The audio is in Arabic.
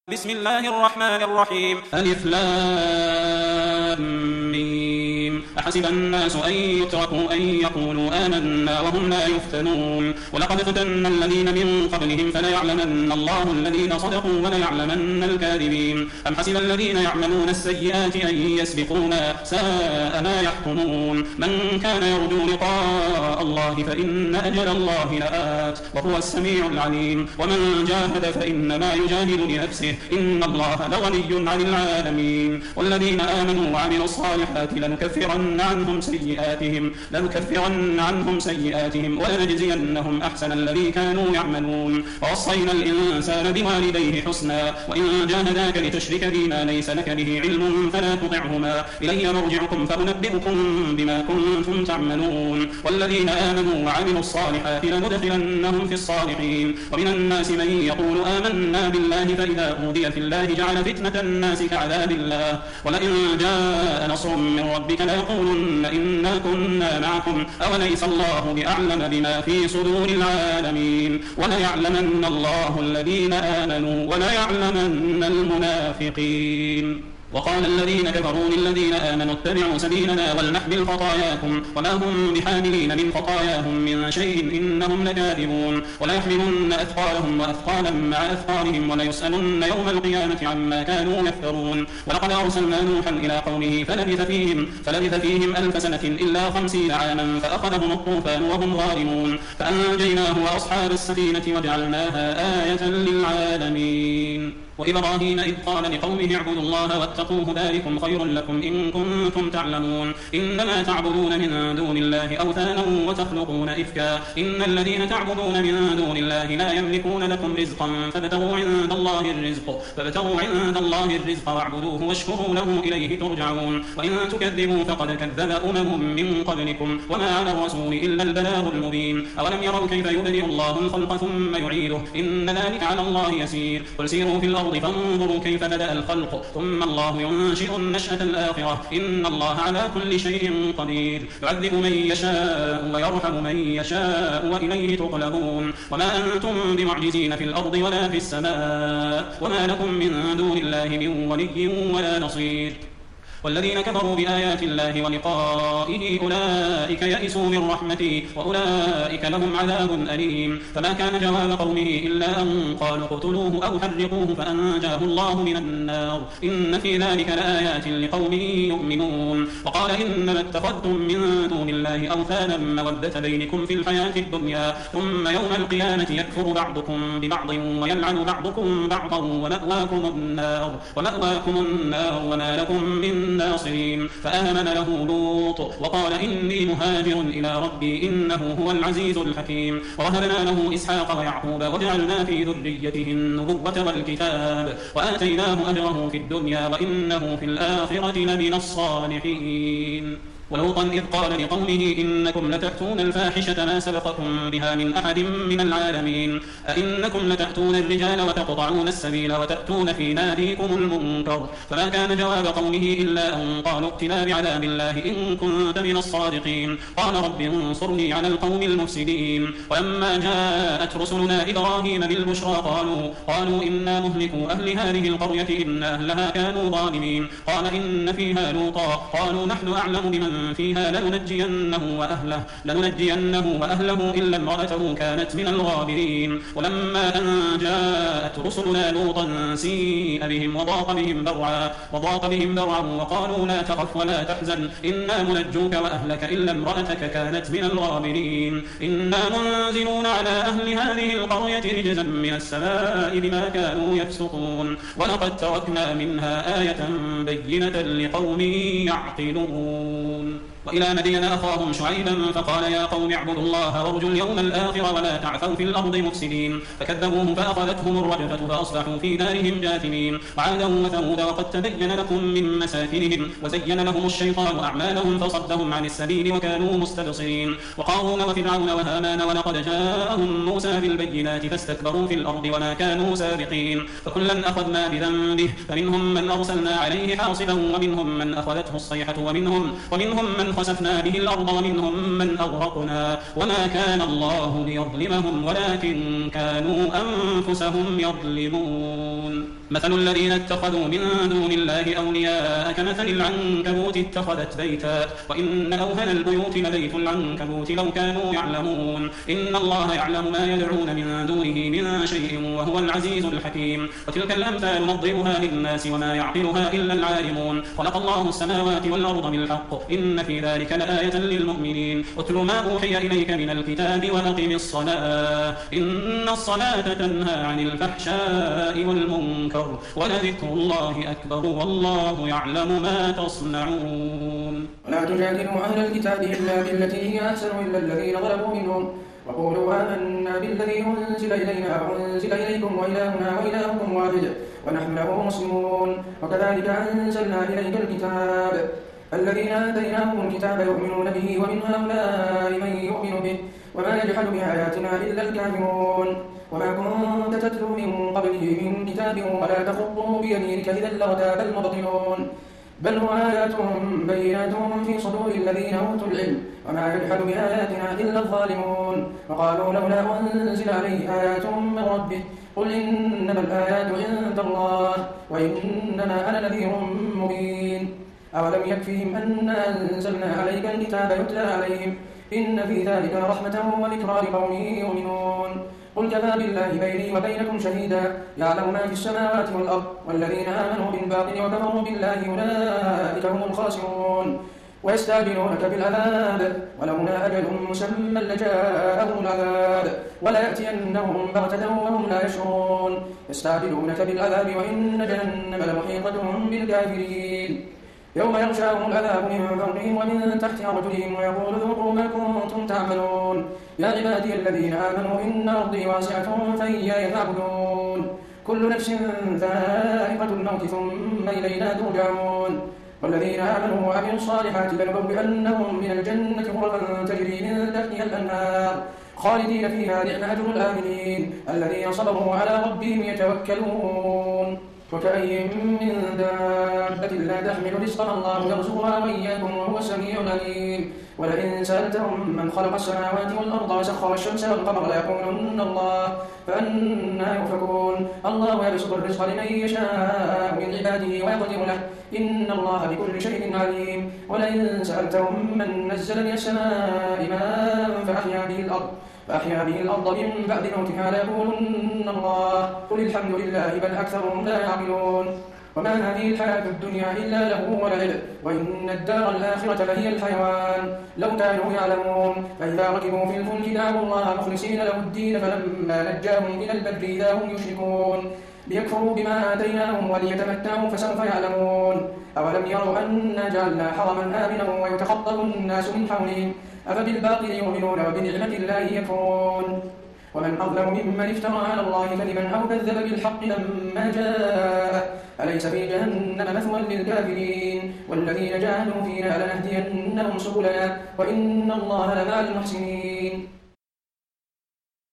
بسم الله الرحمن الرحيم. ألف لام ميم. أحسب الناس أن يتركوا أن يقولوا آمنا وهم لا يفتنون. ولقد فتنا الذين من قبلهم فليعلمن الله الذين صدقوا وليعلمن الكاذبين. أم حسب الذين يعملون السيئات أن يسبقونا ساء ما يحكمون. من كان يرجو لقاء الله فإن أجل الله لآت وهو السميع العليم. ومن جاهد فإنما يجاهد لنفسه إن الله لغني عن العالمين. والذين آمنوا وعملوا الصالحات لنكفرن عنهم سيئاتهم ولنجزينهم أحسن الذي كانوا يعملون. ووصينا الإنسان بوالديه حسنا وإن جاهداك لتشرك بي ما ليس لك به علم فلا تطعهما إلي مرجعكم فأنبئكم بما كنتم تعملون. والذين آمنوا وعملوا الصالحات لندخلنهم في الصالحين. ومن الناس من يقول آمنا بالله فإذا أوذي في الله جعل فتنة الناس كعذاب الله ولئن جاء نصر من ربك ليقولن إنا كنا معكم أوليس الله بأعلم بما في صدور العالمين. وليعلمن الله الذين آمنوا وليعلمن المنافقين. وقال الذين كفروا للذين آمنوا اتبعوا سبيلنا ولنحمل خطاياكم وما هم بحاملين من خطاياهم من شيء إنهم لكاذبون. وليحملن أثقالهم وأثقالا مع أثقالهم وليسألن يوم القيامة عما كانوا يفترون. ولقد أرسلنا نوحا إلى قومه فلبث فيهم 1000 سنة إلا 50 عاما فأخذهم الطوفان وهم ظالمون فأنجيناه وأصحاب السفينة وجعلناها آية للعالمين. وإبراهيم إذ قال لقومه اعبدوا الله واتقوه ذلكم خير لكم إن كنتم تعلمون. إنما تعبدون من دون الله أوثانا وتخلقون إفكا إن الذين تعبدون من دون الله لا يملكون لكم رزقا فابتغوا عند الله الرزق واعبدوه واشكروا له إليه ترجعون. وإن تكذبوا فقد كذب أمم من قبلكم وما على الرسول إلا البلاغ المبين. أولم يروا كيف يبدئ الله الخلق ثم يعيده إن ذلك على الله يسير. قل سيروا في الأرض فانظروا كيف بدأ الخلق ثم الله ينشئ النشأة الآخرة إن الله على كل شيء قدير. يعذب من يشاء ويرحم من يشاء وإليه تقلبون. وما أنتم بمعجزين في الأرض ولا في السماء وما لكم من دون الله من ولي ولا نصير. والذين كفروا بآيات الله ولقائه أولئك يئسوا من رحمتي وأولئك لهم عذاب أليم. فما كان جواب قومه إلا أن قالوا اقتلوه أو حرقوه فأنجاه الله من النار إن في ذلك لآيات لقوم يؤمنون. وقال إنما اتخذتم من دون الله أوثانا مودة بينكم في الحياة الدنيا ثم يوم القيامة يكفر بعضكم ببعض ويلعن بعضكم بعضا ومأواكم النار وما لكم من ناصرين. فآمن له لوط وقال إني مهاجر إلى ربي إنه هو العزيز الحكيم. ووهبنا له إسحاق ويعقوب وجعلنا في ذريته النبوة والكتاب وآتيناه أجره في الدنيا وإنه في الآخرة لمن الصالحين. ولوطا إذ قال لقومه إنكم لتأتون الفاحشة ما سبقكم بها من أحد من العالمين أئنكم لتأتون الرجال وتقطعون السبيل وتأتون في ناديكم المنكر. فما كان جواب قومه إلا أن قالوا ائتنا بعذاب الله إن كنت من الصادقين. قال رب انصرني على القوم المفسدين. ولما جاءت رسلنا إبراهيم بالبشرى قالوا إنا مهلكوا أهل هذه القرية إن أهلها كانوا ظالمين. قال إن فيها لوطا قالوا نحن أعلم بمن فيها لننجينه وأهله إلا امرأته كانت من الغابرين. ولما أن جاءت رسلنا لوطا سيء بهم وضاق بهم ذرعا وقالوا لا تخف ولا تحزن إنا منجوك وأهلك إلا امرأتك كانت من الغابرين. إنا منزلون على أهل هذه القرية رجزا من السماء بما كانوا يفسقون. ولقد تركنا منها آية بينة لقوم يعقلون. وإلى مدين أخاهم شعيبا فقال يا قوم اعبدوا الله وارجوا اليوم الآخر ولا تعثوا في الأرض مفسدين. فكذبوه فأخذتهم الرجفة فأصبحوا في دارهم جاثمين. وعادا وثمود وقد تبين لكم من مساكنهم وزين لهم الشيطان أعمالهم فصدهم عن السبيل وكانوا مستبصرين. وقارون وفرعون وهامان ولقد جاءهم موسى بالبينات فاستكبروا في الأرض وما كانوا سابقين. فكلا أخذنا بذنبه فمنهم من أرسلنا عليه حاصبا ومنهم من أخذته الصيحة ومنهم من خسفنا به الأرض ومنهم من أغرقنا وما كان الله ليظلمهم ولكن كانوا أنفسهم يظلمون. مثل الذين اتخذوا من دون الله أولياء كمثل العنكبوت اتخذت بيتا وإن أوهن البيوت لبيت العنكبوت لو كانوا يعلمون إن الله يعلم ما يدعون من دونه من شيء وهو العزيز الحكيم وتلك الأمثال نضربها للناس وما يعقلها إلا العالمون خلق الله السماوات والأرض بالحق إن في ذلك لآية للمؤمنين اتل ما أوحي إليك من الكتاب وأقم الصلاة إن الصلاة تنهى عن الفحشاء والمنكر ولذكر الله أكبر والله يعلم ما تصنعون ولا تجادلوا أهل الكتاب إلا بالتي هي أحسن إلا الذين ظلموا منهم وقولوا آمنا بالذي أنزل إلينا وأنزل إليكم وإلهنا وإلهكم واحد ونحن له مسلمون وكذلك أنزلنا إليك الكتاب الذين آتيناهم الكتاب يؤمنون به ومن هؤلاء من يؤمن به وما يجحد بآياتنا إلا الكافرون وما كنت تتلو من قبله من كتاب ولا تخطه بيمينك إذا لارتاب المبطلون بل هو آيات بينات في صدور الذين أوتوا العلم وما يجحد بآياتنا إلا الظالمون وقالوا لولا أنزل عليه آيات من ربه قل إنما الآيات عند الله وإنما أنا نذير مبين أولم يكفهم أن أنزلنا عليك الكتاب يتلى عليهم إن في ذلك رحمة وذكرى لقوم يؤمنون قل كفى بالله بيني وبينكم شهيدا يعلم ما في السماوات والأرض والذين آمنوا بالباطل وكفروا بالله أولئك هم الخاسرون ويستعجلونك بالعذاب ولولا أجل مسمى لجاءهم العذاب وليأتينهم بغتة وهم لا يشعرون يستعجلونك بالعذاب وإن جهنم لمحيطة بالكافرين يوم يغشاهم العذاب من فوقهم ومن تحت أرجلهم ويقول ذوقوا ما كنتم تعملون يا عبادي الذين آمنوا إن أرضي واسعة فإياي فاعبدون كل نفس ذائقة الموت ثم إلينا ترجعون والذين آمنوا وعملوا الصالحات لنبوئنهم من الجنة غرفا تجري من تحتها الأنهار خالدين فيها نعم أجر الآمنين الذين صبروا على ربهم يتوكلون وكأي من دابة لا تحمل رزقها الله يرزقها وإياكم وهو السميع العليم ولئن سألتهم من خلق السماوات والأرض وسخر الشمس والقمر ليقولن الله فأنى يؤفكون الله يبسط الرزق لمن يشاء من عباده ويقدر له إن الله بكل شيء عليم ولئن سألتهم من نزل من السماء ماء فأحيا به الأرض من بعد موتها ليقولن الله قل الحمد لله بل أكثرهم لا يعقلون وما هذه الحياة الدنيا إلا له ولعب وإن الدار الآخرة لهي الحيوان لو كانوا يعلمون فإذا ركبوا في الفلك دعوا الله مخلصين له الدين فلما نجاهم إلى البر إذا هم يشركون ليكفروا بما آتيناهم وليتمتعوا فسوف يعلمون أولم يروا أنا جعلنا حرما آمنا ويتخطف الناس من حولهم أفبالباطل يؤمنون وبنعمة الله يكفرون ومن أظلم ممن افترى على الله كذبا أو كذب بالحق لما جاء أليس في جهنم مثوى للكافرين والذين جاهدوا فينا لنهدينهم سبلنا وإن الله لمع المحسنين